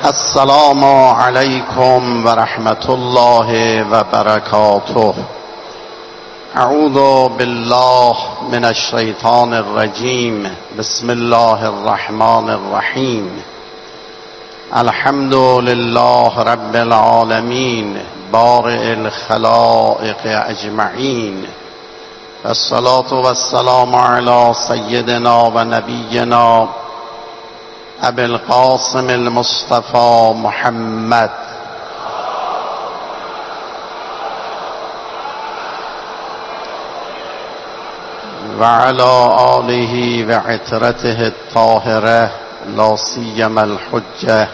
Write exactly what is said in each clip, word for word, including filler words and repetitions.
السلام علیکم و رحمت الله و برکاته. اعوذ بالله من الشیطان الرجیم. بسم الله الرحمن الرحیم. الحمد لله رب العالمین بارئ الخلائق اجمعین. الصلاة والسلام علی سیدنا و نبینا ابی القاسم المصطفى محمد و علی آله و عترته الطاهره لا سیما الحجه.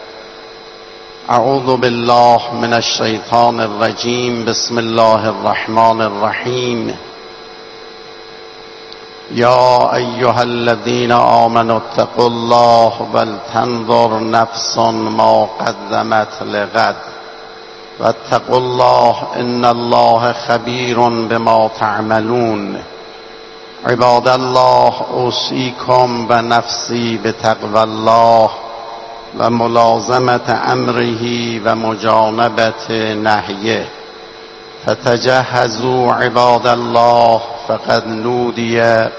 اعوذ بالله من الشیطان الرجیم. بسم الله الرحمن الرحیم. یا ایها الذین آمنوا اتقوا الله ولتنظر نفس ما قدمت لغد واتقوا الله ان الله خبیر بما تعملون. عباد الله اوصیکم و نفسی بتقوى الله و ملازمت امره و مجانبت نهیه. فتجهزوا عباد الله فقد نودی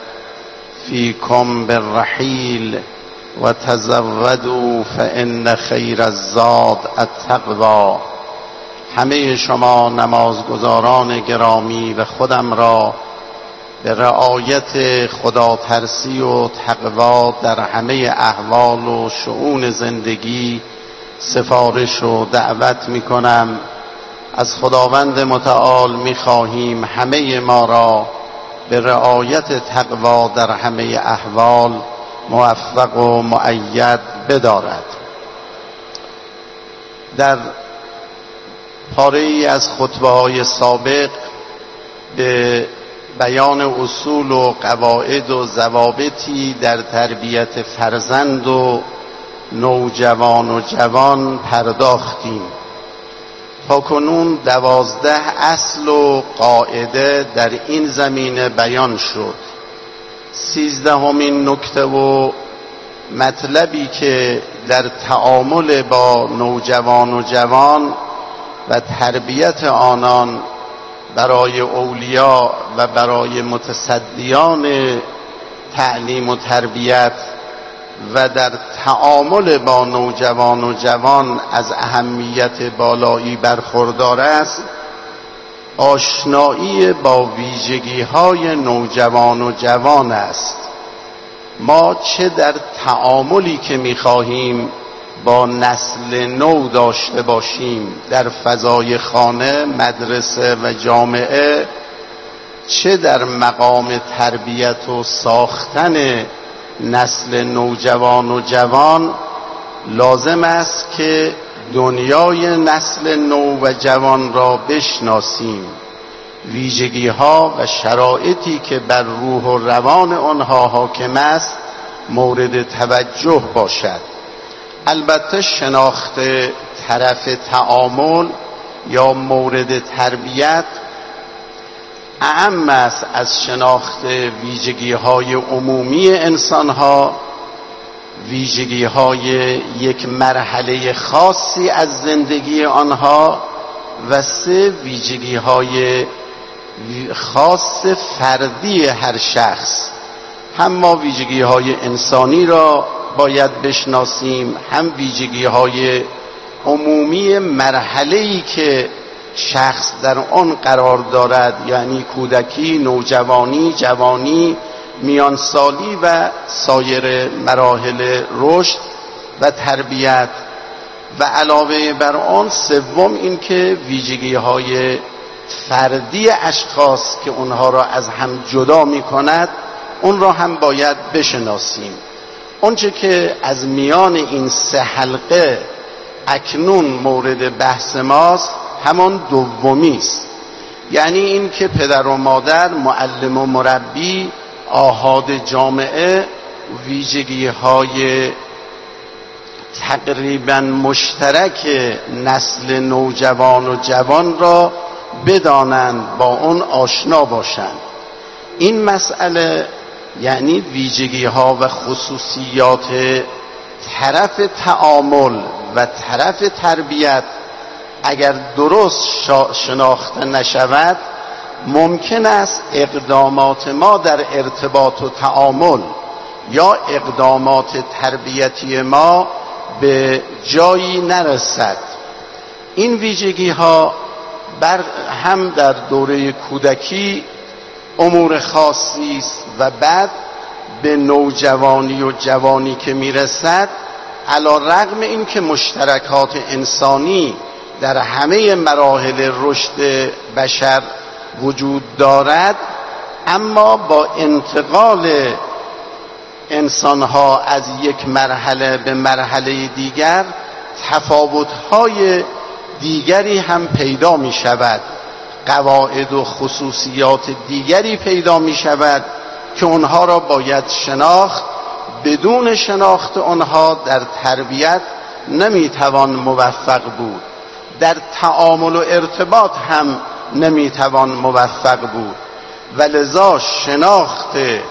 فیکم بالرحیل و تزودوا فان خیر الزاد التقوی. همه شما نمازگزاران گرامی و خودم را به رعایت خدا ترسی و تقوا در همه احوال و شؤون زندگی سفارش و دعوت می کنم. از خداوند متعال می خواهیم همه ما را به رعایت تقوا در همه احوال موفق و مؤید بدارد. در پاره ای از خطبه های سابق به بیان اصول و قواعد و ضوابطی در تربیت فرزند و نوجوان و جوان پرداختیم. تا کنون دوازده اصل و قاعده در این زمینه بیان شد. سیزدهمین نکته و مطلبی که در تعامل با نوجوان و جوان و تربیت آنان برای اولیا و برای متصدیان تعلیم و تربیت و در تعامل با نوجوان و جوان از اهمیت بالایی برخوردار است. آشنایی با ویژگی های نوجوان و جوان است. ما چه در تعاملی که می‌خواهیم با نسل نو داشته باشیم در فضای خانه، مدرسه و جامعه، چه در مقام تربیت و ساختن نسل نوجوان و جوان، لازم است که دنیای نسل نو و جوان را بشناسیم. ویژگی ها و شرایطی که بر روح و روان آنها حاکم است مورد توجه باشد. البته شناخت طرف تعامل یا مورد تربیت اعم است از شناخت ویژگی های عمومی انسان ها، ویژگی های یک مرحله خاصی از زندگی آنها و سه ویژگی های خاص فردی هر شخص. هم ما ویژگی های انسانی را باید بشناسیم، هم ویژگی های عمومی مرحله‌ای که شخص در آن قرار دارد، یعنی کودکی، نوجوانی، جوانی، میانسالی و سایر مراحل رشد و تربیت. و علاوه بر آن سوم این که ویژگی های فردی اشخاص که اونها را از هم جدا می کند اون را هم باید بشناسیم. اونچه که از میان این سه حلقه اکنون مورد بحث ماست همان دومی است، یعنی این که پدر و مادر، معلم و مربی، آحاد جامعه ویژگی های تقریبا مشترک نسل نوجوان و جوان را بدانند، با اون آشنا باشند. این مسئله یعنی ویژگی ها و خصوصیات طرف تعامل و طرف تربیت اگر درست شناخته نشود، ممکن است اقدامات ما در ارتباط و تعامل یا اقدامات تربیتی ما به جایی نرسد. این ویژگی ها بر هم در دوره کودکی امور خاصی است و بعد به نوجوانی و جوانی که میرسد، علی رغم این که مشترکات انسانی در همه مراحل رشد بشر وجود دارد، اما با انتقال انسانها از یک مرحله به مرحله دیگر تفاوت‌های دیگری هم پیدا می شود، قواعد و خصوصیات دیگری پیدا می شود که اونها را باید شناخت. بدون شناخت آنها در تربیت نمیتوان موفق بود، در تعامل و ارتباط هم نمیتوان موفق بود. ولذا شناخت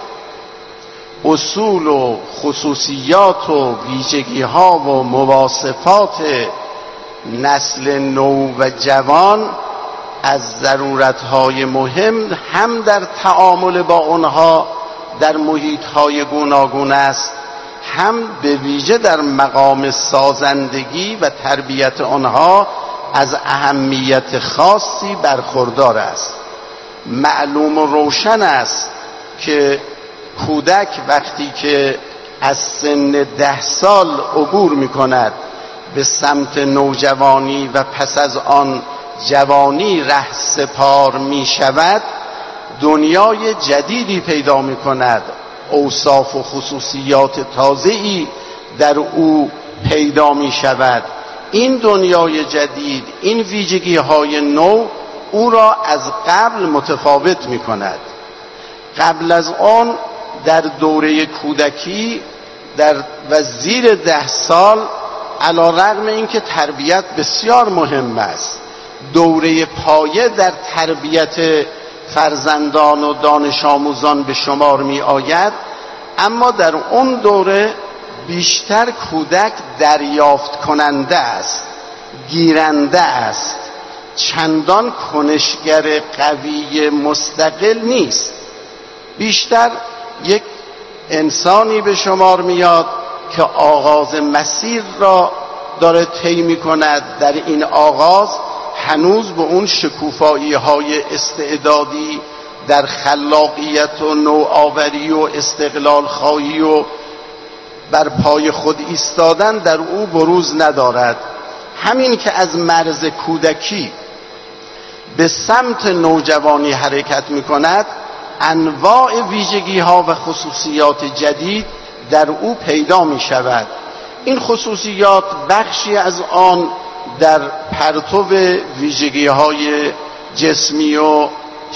اصول و خصوصیات و ویژگی ها و مواصفات نسل نو و جوان از ضرورت های مهم هم در تعامل با آنها در محیط های گوناگون است، هم به ویژه در مقام سازندگی و تربیت آنها از اهمیت خاصی برخوردار است. معلوم و روشن است که کودک وقتی که از سن ده سال عبور می کند به سمت نوجوانی و پس از آن جوانی ره سپار می شود، دنیای جدیدی پیدا می کند، اوصاف و خصوصیات تازه‌ای در او پیدا می شود. این دنیای جدید، این ویژگی های نو او را از قبل متفاوت می کند. قبل از آن در دوره کودکی در و زیر ده سال، علی رغم اینکه تربیت بسیار مهم است، دوره پایه در تربیت فرزندان و دانش آموزان به شمار می آید، اما در اون دوره بیشتر کودک دریافت کننده است، گیرنده است، چندان کنشگر قوی مستقل نیست. بیشتر یک انسانی به شمار میاد که آغاز مسیر را داره طی می‌کند. در این آغاز هنوز به اون شکوفایی های استعدادی در خلاقیت و نوآوری و استقلال خواهی و بر پای خود ایستادن در او بروز ندارد. همین که از مرز کودکی به سمت نوجوانی حرکت می‌کند، انواع ویژگی ها و خصوصیات جدید در او پیدا می شود. این خصوصیات بخشی از آن در پرتو ویژگی های جسمی و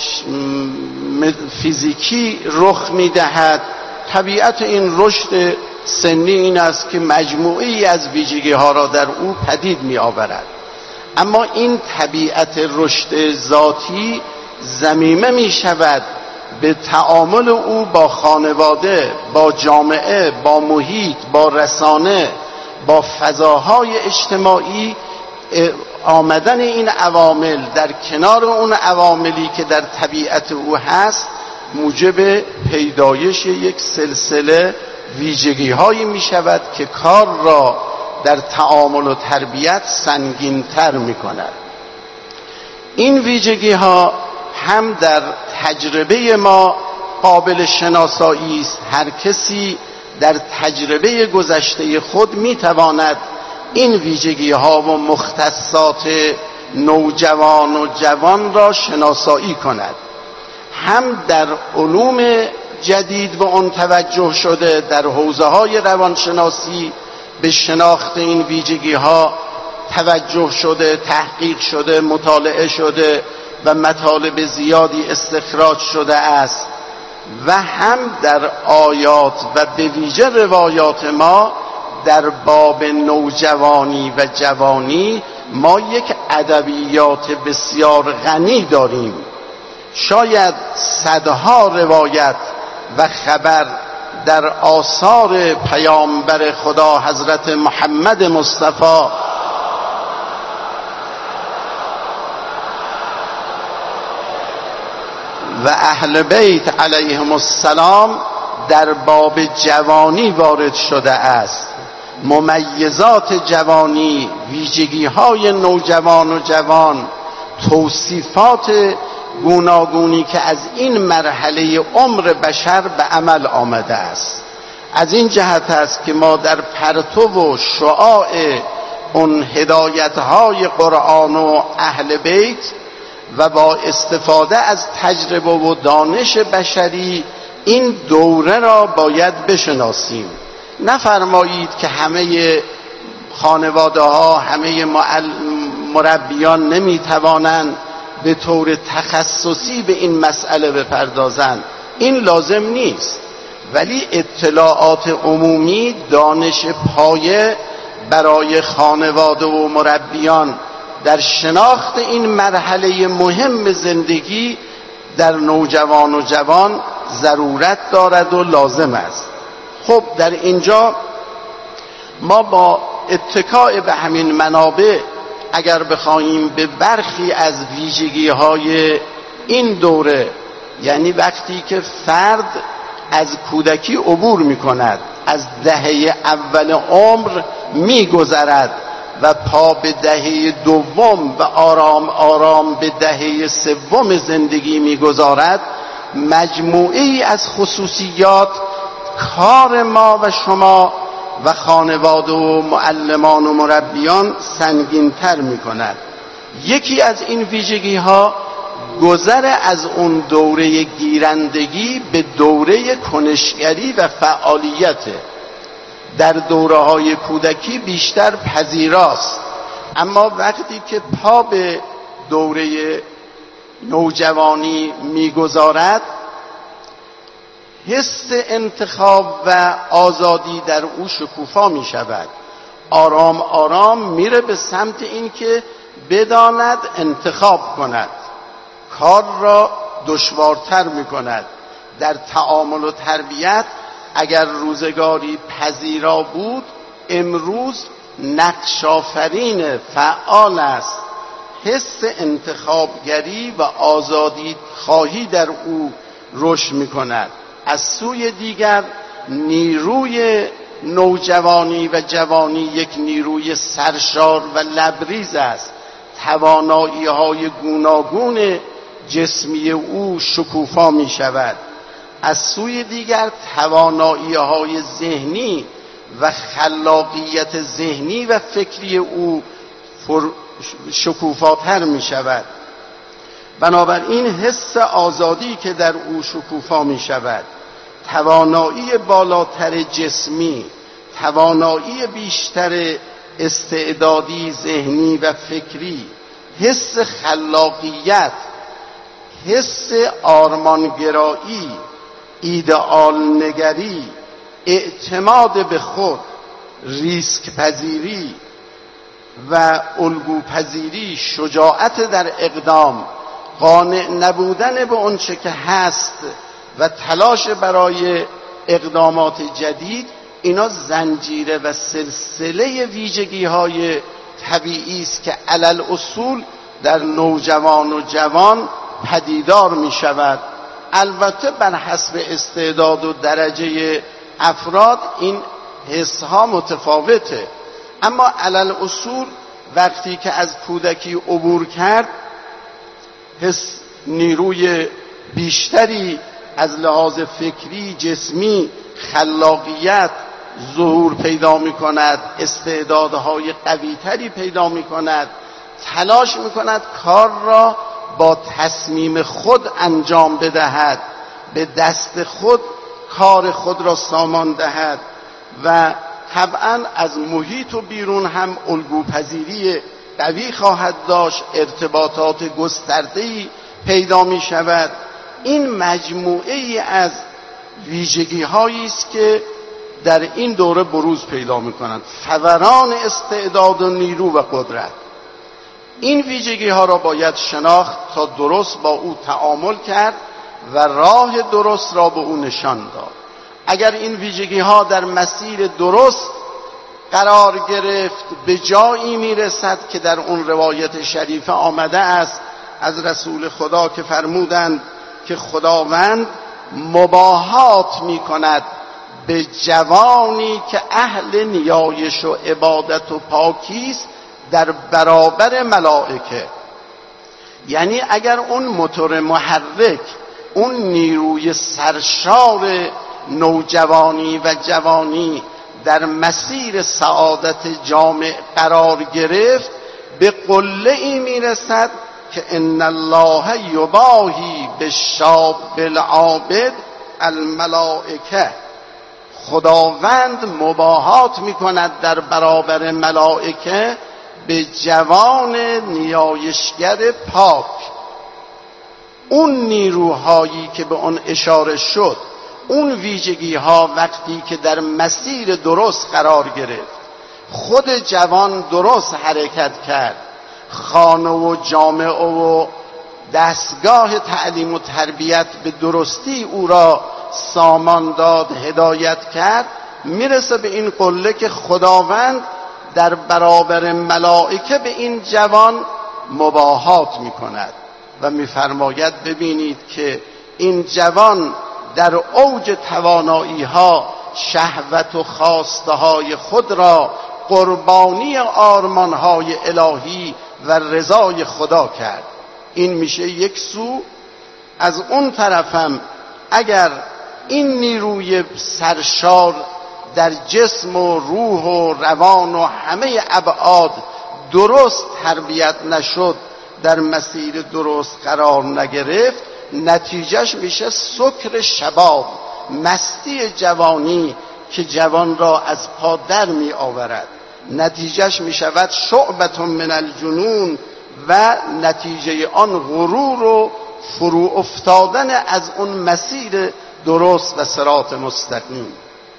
فیزیکی رخ می دهد. طبیعت این رشد سنی این است که مجموعی از ویژگی ها را در او پدید می آورد. اما این طبیعت رشد ذاتی ضمیمه می شود به تعامل او با خانواده، با جامعه، با محیط، با رسانه، با فضاهای اجتماعی. آمدن این عوامل در کنار اون عواملی که در طبیعت او هست موجب پیدایش یک سلسله ویژگی هایی می شود که کار را در تعامل و تربیت سنگین تر می کند. این ویژگی ها هم در تجربه ما قابل شناسایی است. هر کسی در تجربه گذشته خود میتواند این ویژگی ها و مختصات نوجوان و جوان را شناسایی کند. هم در علوم جدید به آن توجه شده، در حوزه های روانشناسی به شناخت این ویژگی ها توجه شده، تحقیق شده، مطالعه شده و مطالب زیادی استخراج شده است. و هم در آیات و به ویژه روایات ما در باب نوجوانی و جوانی ما یک ادبیات بسیار غنی داریم. شاید صدها روایت و خبر در آثار پیامبر خدا حضرت محمد مصطفی و اهل بیت علیهم السلام در باب جوانی وارد شده است. ممیزات جوانی، ویژگی های نوجوان و جوان، توصیفات گوناگونی که از این مرحله عمر بشر به عمل آمده است. از این جهت است که ما در پرتو و شعاع اون هدایت های قرآن و اهل بیت و با استفاده از تجربه و دانش بشری این دوره را باید بشناسیم. نفرمایید که همه خانواده ها، همه مربیان نمیتوانند به طور تخصصی به این مسئله بپردازند. این لازم نیست، ولی اطلاعات عمومی، دانش پایه برای خانواده و مربیان در شناخت این مرحله مهم زندگی در نوجوان و جوان ضرورت دارد و لازم است. خب در اینجا ما با اتکاء به همین منابع اگر بخواهیم به برخی از ویژگی های این دوره، یعنی وقتی که فرد از کودکی عبور می کند، از دهه اول عمر می گذرد و پا به دهه دوم و آرام آرام به دهه سوم زندگی می گذارد، مجموعی از خصوصیات کار ما و شما و خانواده و معلمان و مربیان سنگین‌تر می‌کند. یکی از این ویژگی ها گذر از اون دوره گیرندگی به دوره کنشگری و فعالیت. در دوره های کودکی بیشتر پذیراست، اما وقتی که پا به دوره نوجوانی میگذارد، حس انتخاب و آزادی در او شکوفا می شود. آرام آرام میره به سمت این که بداند انتخاب کند، کار را دشوارتر می کند. در تعامل و تربیت اگر روزگاری پذیرا بود، امروز نقش آفرین فعال است. حس انتخابگری و آزادی خواهی در او رشد می کند. از سوی دیگر نیروی نوجوانی و جوانی یک نیروی سرشار و لبریز است. توانایی های گوناگون جسمی او شکوفا می شود. از سوی دیگر توانایی های ذهنی و خلاقیت ذهنی و فکری او شکوفاتر می شود. بنابراین حس آزادی که در او شکوفا می شود، توانایی بالاتر جسمی، توانایی بیشتر استعدادی ذهنی و فکری، حس خلاقیت، حس آرمانگرایی، ایدئال نگری، اعتماد به خود، ریسک پذیری و الگو پذیری، شجاعت در اقدام، قانع نبودن به اون چه که هست و تلاش برای اقدامات جدید، اینا زنجیره و سلسله ویژگی های طبیعی است که علل اصول در نوجوان و جوان پدیدار می شود. البته بر حسب استعداد و درجه افراد این حس ها متفاوته، اما علل اصول وقتی که از کودکی عبور کرد، حس نیروی بیشتری از لحاظ فکری، جسمی، خلاقیت ظهور پیدا می کند، استعدادهای قویتری پیدا می کند، تلاش می کند کار را با تصمیم خود انجام بدهد، به دست خود کار خود را سامان دهد و طبعا از محیط و بیرون هم الگوپذیری قوی خواهد داشت، ارتباطات گسترده‌ای پیدا می شود. این مجموعه ای از ویژگی هایی است که در این دوره بروز پیدا می کنند. فوران استعداد و نیرو و قدرت. این ویژگی ها را باید شناخت تا درست با او تعامل کرد و راه درست را به او نشان داد. اگر این ویژگی ها در مسیر درست قرار گرفت به جایی میرسد که در اون روایت شریفه آمده است از رسول خدا که فرمودند که خداوند مباهات می کند به جوانی که اهل نیایش و عبادت و پاکی است در برابر ملائکه. یعنی اگر اون موتور محرک، اون نیروی سرشار نوجوانی و جوانی در مسیر سعادت جامع قرار گرفت، به قله ای میرسد که ان الله یباهی بالشاب العابد الملائکه. خداوند مباهات میکند در برابر ملائکه به جوان نیایشگر پاک. اون نیروهایی که به اون اشاره شد، اون ویژگی ها وقتی که در مسیر درست قرار گرفت، خود جوان درست حرکت کرد، خانه و جامعه و دستگاه تعلیم و تربیت به درستی او را سامان داد، هدایت کرد، میرسه به این قله که خداوند در برابر ملائکه به این جوان مباهات میکند و میفرماید ببینید که این جوان در اوج توانایی ها شهوت و خواسته های خود را قربانی آرمان های الهی و رضای خدا کرد. این میشه یک سو. از اون طرفم اگر این نیروی سرشار در جسم و روح و روان و همه ابعاد درست تربیت نشد، در مسیر درست قرار نگرفت، نتیجهش میشه سکر شباب، مستی جوانی که جوان را از پا در می آورد. نتیجهش میشود شعبة من الجنون و نتیجه آن غرور و فرو افتادن از اون مسیر درست و صراط مستقیم.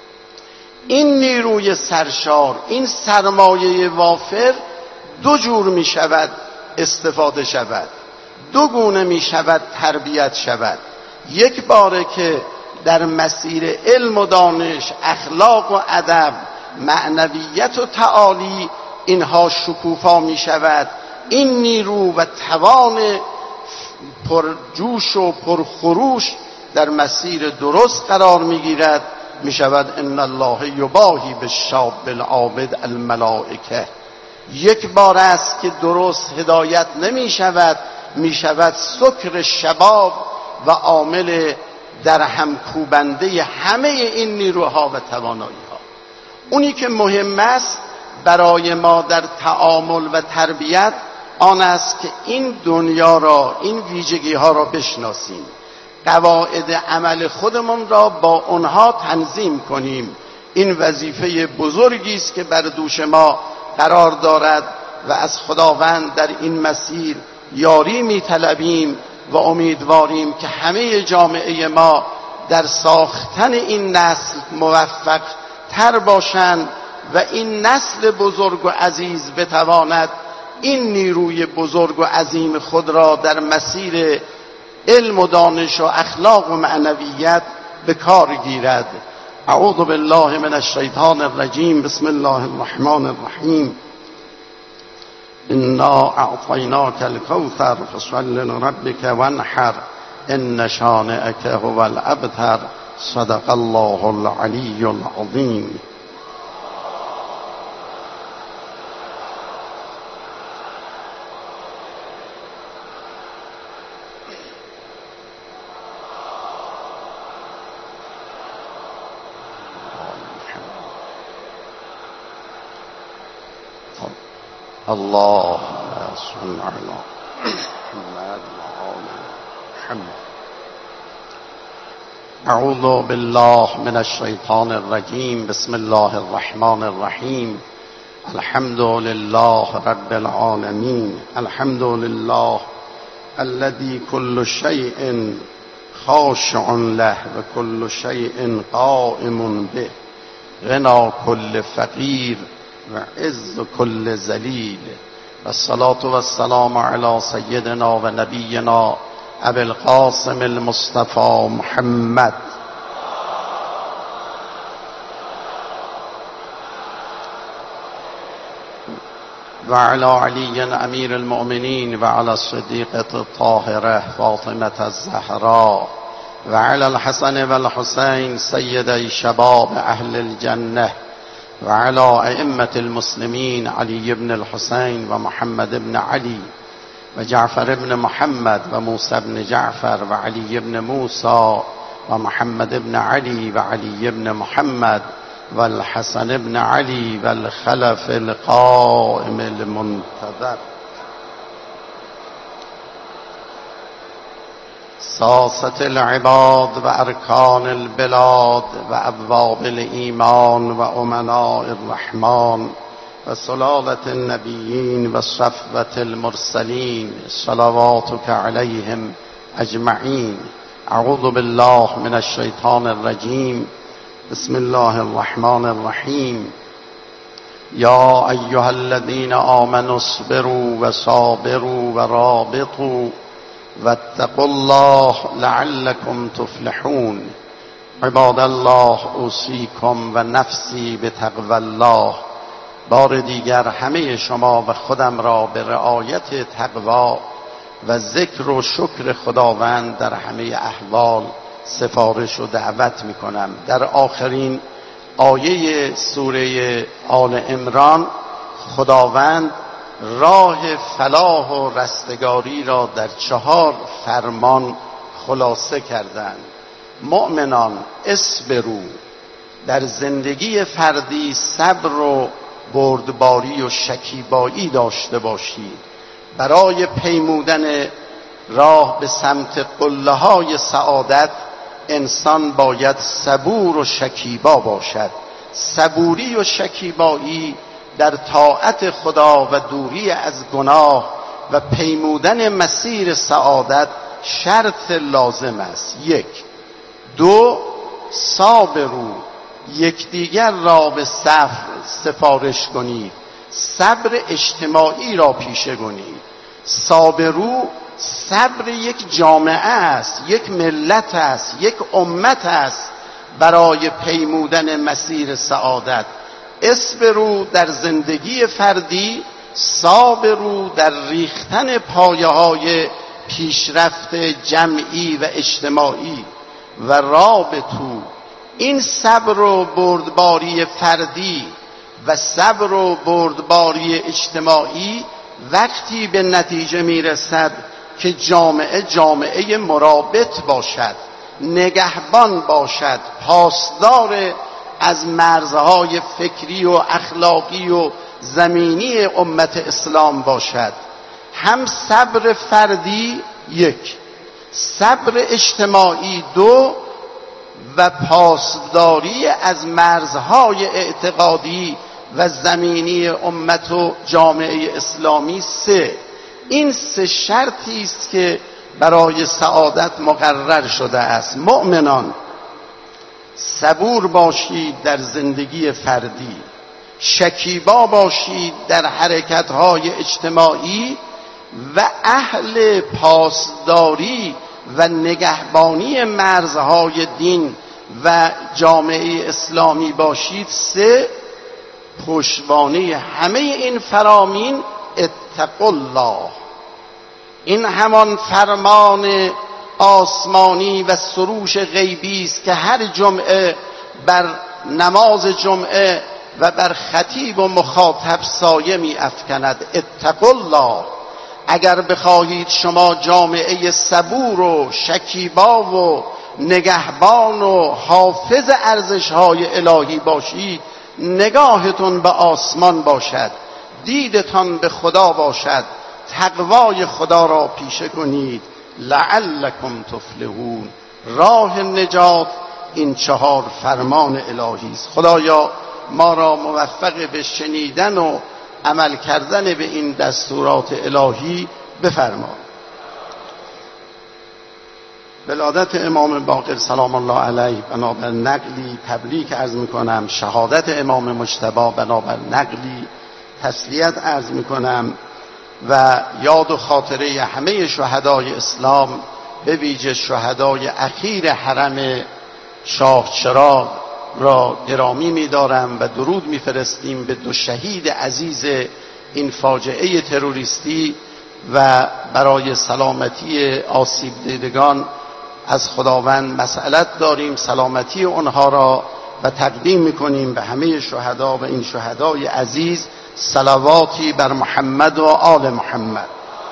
این نیروی سرشار، این سرمایه وافر دو جور می شود استفاده شود، دو گونه می شود تربیت شود. یک باره که در مسیر علم و دانش، اخلاق و ادب، معنویت و تعالی اینها شکوفا می شود. این نیرو و توان پرجوش و پرخروش در مسیر درست قرار می گیرد، می شود ان الله یباهی بالشاب العابد الملائکه. یک بار است که درست هدایت نمی شود، می شود سکر شباب و عامل در هم کوبنده همه این نیروها و توانایی ها. اونی که مهم است برای ما در تعامل و تربیت آن است که این دنیا را، این ویژگی ها را بشناسیم، قواعد عمل خودمون را با اونها تنظیم کنیم. این وظیفه بزرگی است که بر دوش ما قرار دارد و از خداوند در این مسیر یاری می‌طلبیم و امیدواریم که همه جامعه ما در ساختن این نسل موفق تر باشند و این نسل بزرگ و عزیز بتواند این نیروی بزرگ و عظیم خود را در مسیر علم و دانش و اخلاق و معنویت به کار گیرد. اعوذ بالله من الشیطان الرجیم. بسم الله الرحمن الرحیم. انا اعطیناک الکوثر فصل لربک وانحر ان شانئک هو الابتر. صدق الله العلی العظیم. اللهم صل على محمد وآل محمد. اعوذ بالله من الشیطان الرجیم. بسم الله الرحمن الرحیم. الحمد لله رب العالمین. الحمد لله الذي كل شيء خاشع له وكل شيء قائم به. غنى كل فقیر و عز کل ذلیل. و الصلاة و السلام علی سیدنا و نبینا ابی القاسم المصطفى محمد وعلى علي أمير المؤمنين وعلى الصديقة الطاهرة فاطمة الزهراء وعلى الحسن والحسين سيدي شباب أهل الجنة وعلى أئمة المسلمين علي بن الحسين ومحمد بن علي وجعفر بن محمد وموسى بن جعفر وعلي بن موسى ومحمد بن علي وعلي بن محمد والحسن بن علي والخلف القائم المنتظر ساسة العباد وأركان البلاد وأبواب الإيمان وأمناء الرحمن وسلالة النبيين وصفوة المرسلين صلواتك عليهم أجمعين. أعوذ بالله من الشيطان الرجيم. بسم الله الرحمن الرحيم. يا أيها الذين آمنوا اصبروا وصابروا ورابطوا واتقوا الله لعلكم تفلحون. عباد الله اوصیکم و نفسی به تقوی الله. بار دیگر همه شما و خودم را به رعایت تقوا و ذکر و شکر خداوند در همه احوال سفارش و دعوت می کنم. در آخرین آیه سوره آل عمران خداوند راه فلاح و رستگاری را در چهار فرمان خلاصه کردند. مؤمنان اصبروا، در زندگی فردی صبر و بردباری و شکیبایی داشته باشید. برای پیمودن راه به سمت قله های سعادت انسان باید صبور و شکیبا باشد. صبوری و شکیبایی در طاعت خدا و دوری از گناه و پیمودن مسیر سعادت شرط لازم است. یک. دو، صابرو، یکدیگر را به صبر سفارش کنید. صبر اجتماعی را پیشه کنید. صابرو، صبر یک جامعه است، یک ملت است، یک امت است برای پیمودن مسیر سعادت. اصبرو در زندگی فردی، صابرو در ریختن پایه های پیشرفت جمعی و اجتماعی. و رابطو، این صبر و بردباری فردی و صبر و بردباری اجتماعی وقتی به نتیجه میرسد که جامعه جامعه مرابط باشد، نگهبان باشد، پاسدار از مرزهای فکری و اخلاقی و زمینی امت اسلام باشد. هم صبر فردی یک، صبر اجتماعی دو، و پاسداری از مرزهای اعتقادی و زمینی امت و جامعه اسلامی سه. این سه شرطی است که برای سعادت مقرر شده است. مؤمنان صبور باشید در زندگی فردی، شکیبا باشید در حرکت‌های اجتماعی و اهل پاسداری و نگهبانی مرزهای دین و جامعه اسلامی باشید. سه، پشتوانه همه این فرامین اتقوا الله. این همان فرمان آسمانی و سروش غیبی است که هر جمعه بر نماز جمعه و بر خطیب و مخاطب سایه می افکند. اتقوا الله. اگر بخواهید شما جامعه صبور و شکیبا و نگهبان و حافظ ارزش‌های الهی باشید، نگاهتون به آسمان باشد، دیدتان به خدا باشد، تقوای خدا را پیشه کنید. لعلکم تفلحون. راه نجات این چهار فرمان الهی است. خدایا ما را موفق به شنیدن و عمل کردن به این دستورات الهی بفرما. ولادت امام باقر سلام الله علیه بنابر نقلی تبریک عرض میکنم. شهادت امام مجتبی بنابر نقلی تسلیت عرض میکنم و یاد و خاطره همه شهدای اسلام به ویژه شهدای اخیر حرم شاه چراغ را گرامی می‌دارم و درود می‌فرستیم به دو شهید عزیز این فاجعه تروریستی و برای سلامتی آسیب دیدگان از خداوند مسئلت داریم، سلامتی اونها را و تقدیم میکنیم به همه شهدا و این شهدای عزیز صلواتی بر محمد و آل محمد.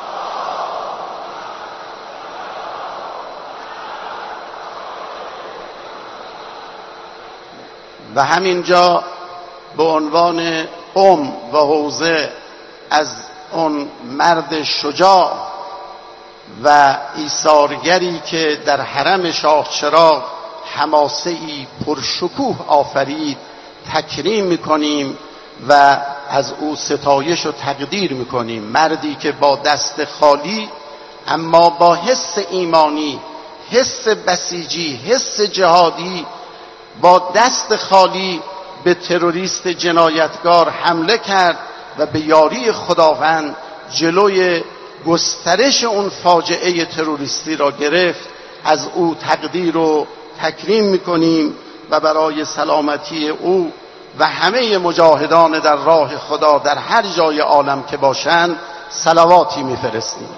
و همینجا به عنوان ام و حوزه از اون مرد شجاع و ایثارگری که در حرم شاه چراغ حماسه‌ای پرشکوه آفرید تکریم میکنیم و از او ستایش و تقدیر میکنیم. مردی که با دست خالی اما با حس ایمانی، حس بسیجی، حس جهادی، با دست خالی به تروریست جنایتکار حمله کرد و به یاری خداوند جلوی گسترش اون فاجعه تروریستی را گرفت. از او تقدیر و تکریم میکنیم و برای سلامتی او و همه مجاهدان در راه خدا در هر جای عالم که باشند صلواتی میفرستیم.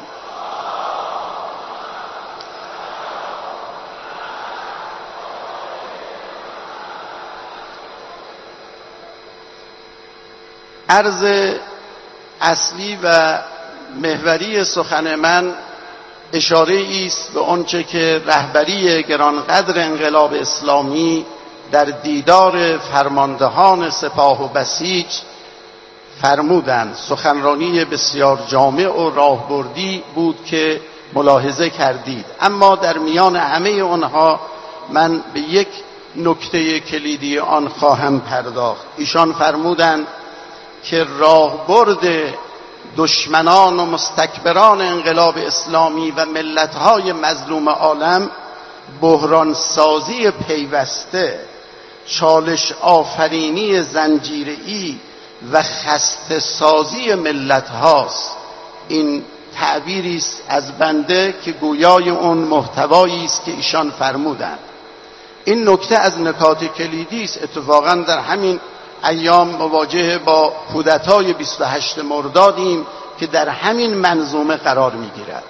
عرض اصلی و محوری سخن من اشاره است به آنچه که رهبری گرانقدر انقلاب اسلامی در دیدار فرماندهان سپاه و بسیج فرمودند. سخنرانی بسیار جامع و راهبردی بود که ملاحظه کردید، اما در میان همه آنها من به یک نکته کلیدی آن خواهم پرداخت. ایشان فرمودند که راهبرد دشمنان و مستکبران انقلاب اسلامی و ملت‌های مظلوم عالم بحران سازی پیوسته، چالش آفرینی زنجیره‌ای و خسته سازی ملت هاست. این تعبیری است از بنده که گویای اون محتوایی است که ایشان فرمودند. این نکته از نکات کلیدی است. اتفاقا در همین ایام مواجه با کودتای بیست و هشتم مردادیم که در همین منظومه قرار میگیرد.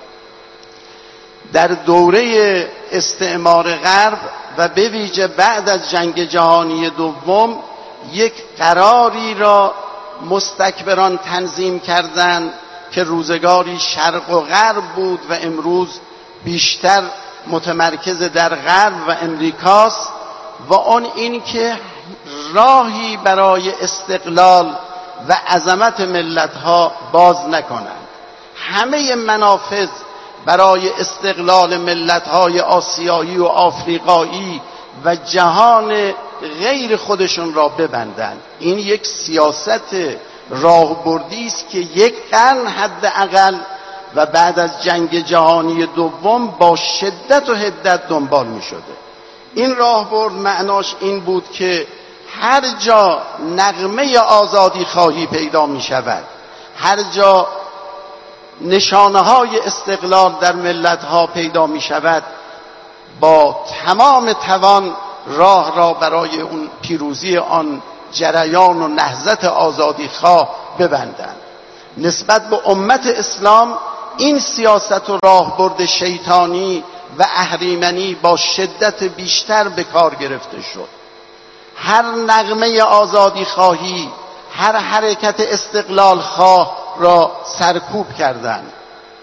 در دوره استعمار غرب و به ویژه بعد از جنگ جهانی دوم یک قراری را مستکبران تنظیم کردند که روزگاری شرق و غرب بود و امروز بیشتر متمرکز در غرب و امریکاست، و آن این که راهی برای استقلال و عظمت ملت‌ها باز نکنند. همه منافذ برای استقلال ملت‌های آسیایی و آفریقایی و جهان غیر خودشون را ببندند. این یک سیاست راهبردی است که یک قرن حداقل و بعد از جنگ جهانی دوم با شدت و حدت دنبال می شده. این راهبرد معناش این بود که هر جا نغمه آزادی خواهی پیدا می شود، هر جا نشانه های استقلال در ملت ها پیدا می شود، با تمام توان راه را برای اون پیروزی آن جریان و نهضت آزادی خواه ببندند. نسبت به امت اسلام این سیاست و راهبرد شیطانی و اهریمنی با شدت بیشتر به کار گرفته شد. هر نغمه آزادی خواهی، هر حرکت استقلال خواه را سرکوب کردند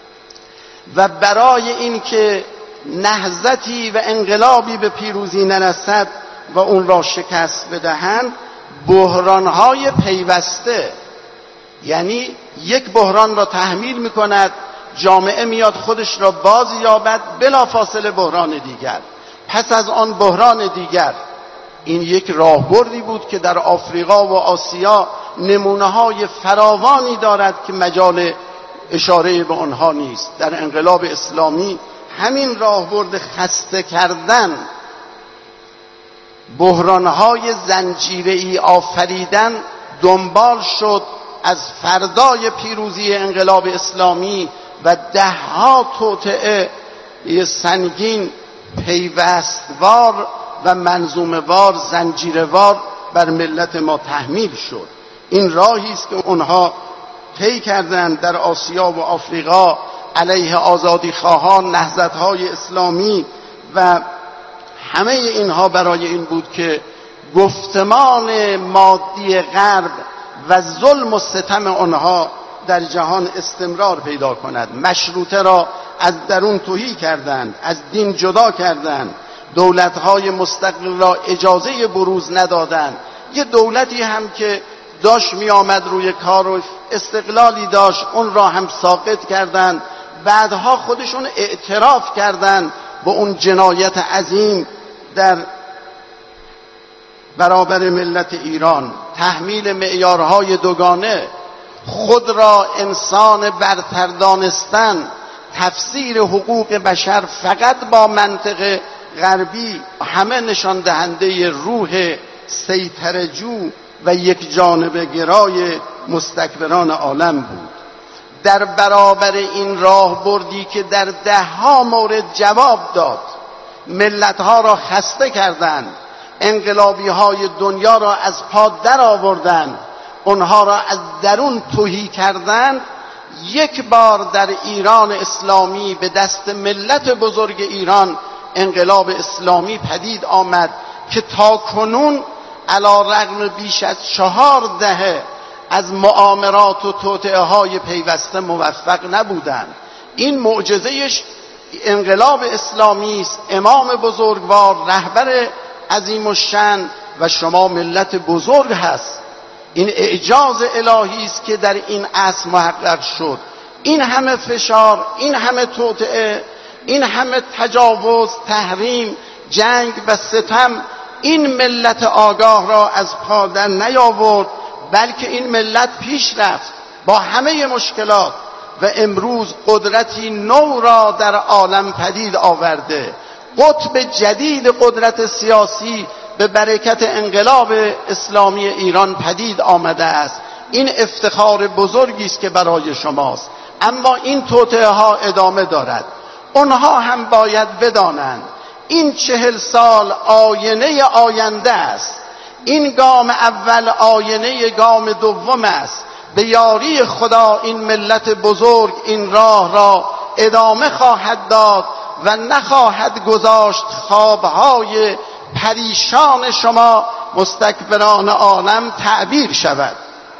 و برای اینکه نهضتی و انقلابی به پیروزی نرسد و اون را شکست بدهند، بحرانهای پیوسته، یعنی یک بحران را تحمیل میکند، جامعه میاد خودش را باز یابد، بلافاصله بحران دیگر، پس از آن بحران دیگر. این یک راهبردی بود که در آفریقا و آسیا نمونه‌های فراوانی دارد که مجال اشاره به آنها نیست. در انقلاب اسلامی همین راهبرد خسته کردن، بحران‌های زنجیره‌ای آفریدن دنبال شد از فردای پیروزی انقلاب اسلامی و ده‌ها توطئه سنگین پیوستوار و منظومه‌وار، زنجیره‌وار بر ملت ما تحمیل شد. این راهی است که اونها طی کردند در آسیا و آفریقا علیه آزادی خواهان، نهضت‌های اسلامی و همه اینها برای این بود که گفتمان مادی غرب و ظلم و ستم آنها در جهان استمرار پیدا کند. مشروطه را از درون تهی کردند، از دین جدا کردند، دولت‌های مستقل را اجازه بروز ندادند. یه دولتی هم که داشت می آمد روی کار و استقلالی داشت، اون را هم ساقط کردند. بعدها خودشون اعتراف کردند با اون جنایت عظیم در برابر ملت ایران، تحمیل معیارهای دوگانه، خود را انسان برتر دانستن، تفسیر حقوق بشر فقط با منطق غربی، همه نشان دهنده روح سیطره‌جو و یک جانبه گرای مستکبران عالم بود. در برابر این راه بردی که در ده ها مورد جواب داد، ملت ها را خسته کردند، انقلابی های دنیا را از پا در آوردند، اونها را از درون تهی کردند، یک بار در ایران اسلامی به دست ملت بزرگ ایران انقلاب اسلامی پدید آمد که تا کنون علی رغم بیش از چهار دهه از مؤامرات و توطئه های پیوسته موفق نبودند. این معجزهش انقلاب اسلامی است، امام بزرگوار، رهبر عظیم الشأن و شما ملت بزرگ هست. این اعجاز الهی است که در این عصر محقق شد. این همه فشار، این همه توطئه، این همه تجاوز، تحریم، جنگ و ستم این ملت آگاه را از پا در نیاورد، بلکه این ملت پیش رفت با همه مشکلات و امروز قدرتی نو را در عالم پدید آورده. قطب جدید قدرت سیاسی به برکت انقلاب اسلامی ایران پدید آمده است. این افتخار بزرگی است که برای شماست. اما این توطئه ها ادامه دارد. اونها هم باید بدانند این چهل سال آینه آینده است. این گام اول آینه گام دوم است. به یاری خدا این ملت بزرگ این راه را ادامه خواهد داد و نخواهد گذاشت خوابهای پریشان شما مستکبران عالم تعبیر شود.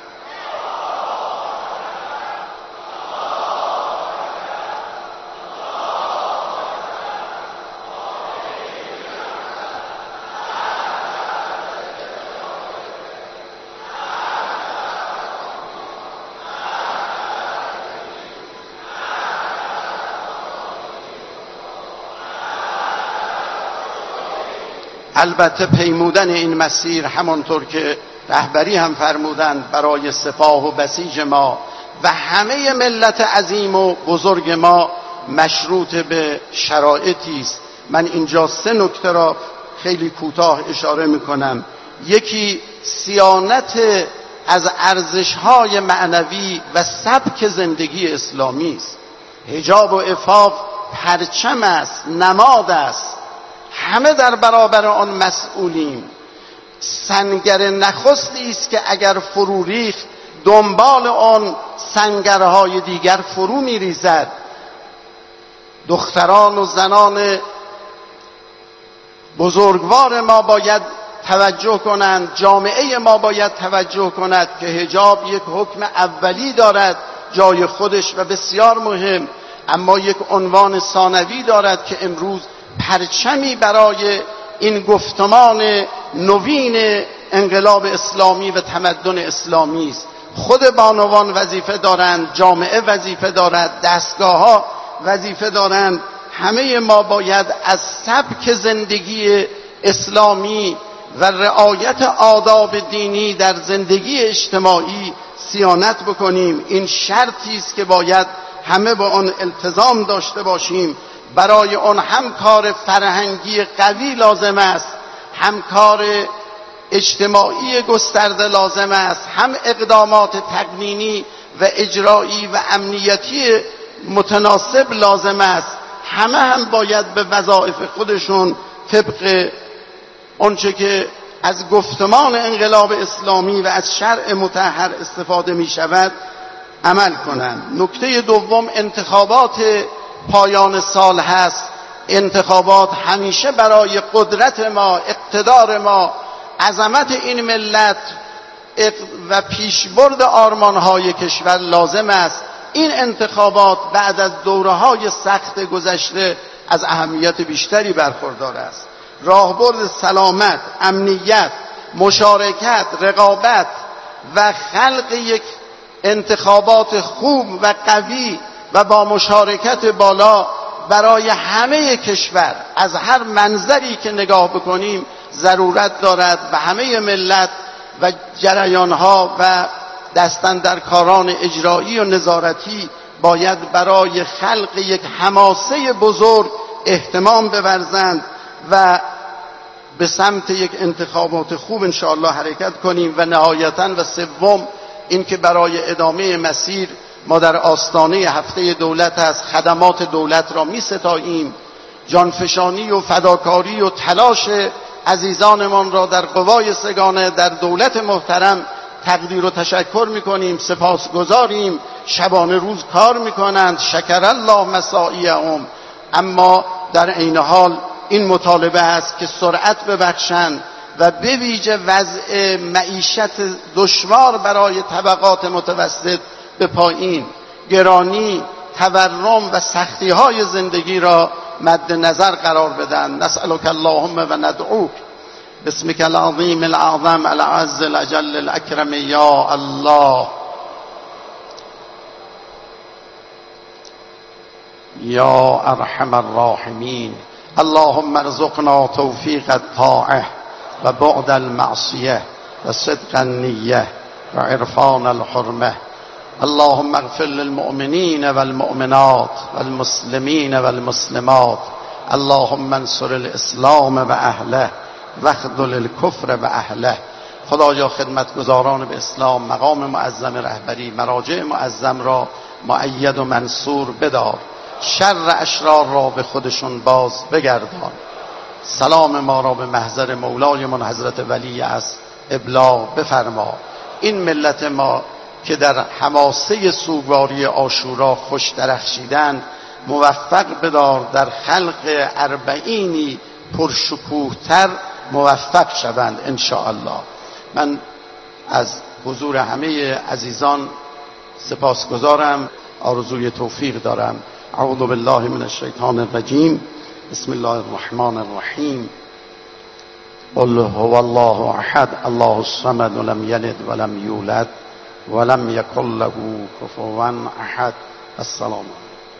البته پیمودن این مسیر همانطور که رهبری هم فرمودند برای سپاه و بسیج ما و همه ملت عظیم و بزرگ ما مشروط به شرایطی است. من اینجا سه نکته را خیلی کوتاه اشاره میکنم. یکی صیانت از ارزش‌های معنوی و سبک زندگی اسلامی است. حجاب و عفاف پرچم است، نماد است، همه در برابر آن مسئولیم. سنگر نخستی است که اگر فرو ریخت دنبال آن سنگرهای دیگر فرو می‌ریزد. دختران و زنان بزرگوار ما باید توجه کنند، جامعه ما باید توجه کند که حجاب یک حکم اولی دارد، جای خودش و بسیار مهم، اما یک عنوان ثانوی دارد که امروز پرچمی برای این گفتمان نوین انقلاب اسلامی و تمدن اسلامی است. خود بانوان وظیفه دارند، جامعه وظیفه دارد، دستگاه‌ها وظیفه دارند. همه ما باید از سبک زندگی اسلامی و رعایت آداب دینی در زندگی اجتماعی صیانت بکنیم. این شرطی است که باید همه با آن التزام داشته باشیم. برای آن هم کار فرهنگی قوی لازم است، هم کار اجتماعی گسترده لازم است، هم اقدامات تقنینی و اجرایی و امنیتی متناسب لازم است. همه هم باید به وظایف خودشون طبق آنچه که از گفتمان انقلاب اسلامی و از شرع مطهر استفاده می شود عمل کنند. نکته دوم انتخابات پایان سال هست. انتخابات همیشه برای قدرت ما، اقتدار ما، عظمت این ملت و پیشبرد آرمانهای کشور لازم است. این انتخابات بعد از دوره‌های سخت گذشته از اهمیت بیشتری برخوردار است. راهبرد سلامت، امنیت، مشارکت، رقابت و خلق یک انتخابات خوب و قوی و با مشارکت بالا برای همه کشور از هر منظری که نگاه بکنیم ضرورت دارد و همه ملت و جریانها و دستاندرکاران اجرایی و نظارتی باید برای خلق یک حماسه بزرگ اهتمام بورزند و به سمت یک انتخابات خوب انشاءالله حرکت کنیم. و نهایتاً و سوم این که برای ادامه مسیر ما در آستانه هفته دولت از خدمات دولت را می ستاییم. جانفشانی و فداکاری و تلاش عزیزانمان را در قوای سگانه در دولت محترم تقدیر و تشکر می کنیم، سپاسگزاریم. شبانه روز کار می کنند، شکر الله مساعیهم. اما در عین حال این مطالبه است که سرعت ببخشند و به ویژه وضع معیشت دشوار برای طبقات متوسط به پایین، گرانی، تورم و سختی های زندگی را مد نظر قرار بدن. نسألک اللهم و ندعوک باسمک العظیم الاعظم العز الاجل الاکرم یا الله یا ارحم الراحمین. اللهم ارزقنا توفیق الطاعه و بعد المعصیه و صدق النیه و عرفان الحرمه. اللهم اغفر للمؤمنین والمؤمنات والمسلمین والمسلمات. اللهم انصر الاسلام و اهله واخذل الکفر و اهله. خدایا خدمتگزاران به اسلام، مقام معظم رهبری، مراجع معظم را مؤید و منصور بدار، شر اشرار را به خودشون باز بگردان. سلام ما را به محضر مولایمان حضرت ولی عصر ابلاغ بفرما. این ملت ما که در حماسه سوگواری عاشورا خوش درخشیدند موفق بدار در خلق اربعینی پرشکوهتر موفق شوند ان شاء الله. من از حضور همه عزیزان سپاسگزارم، آرزوی توفیق دارم. اعوذ بالله من الشیطان الرجیم. بسم الله الرحمن الرحیم. قل هو الله احد الله الصمد لم یلد ولم یولد ولم یکن له کفوا احد. السلام.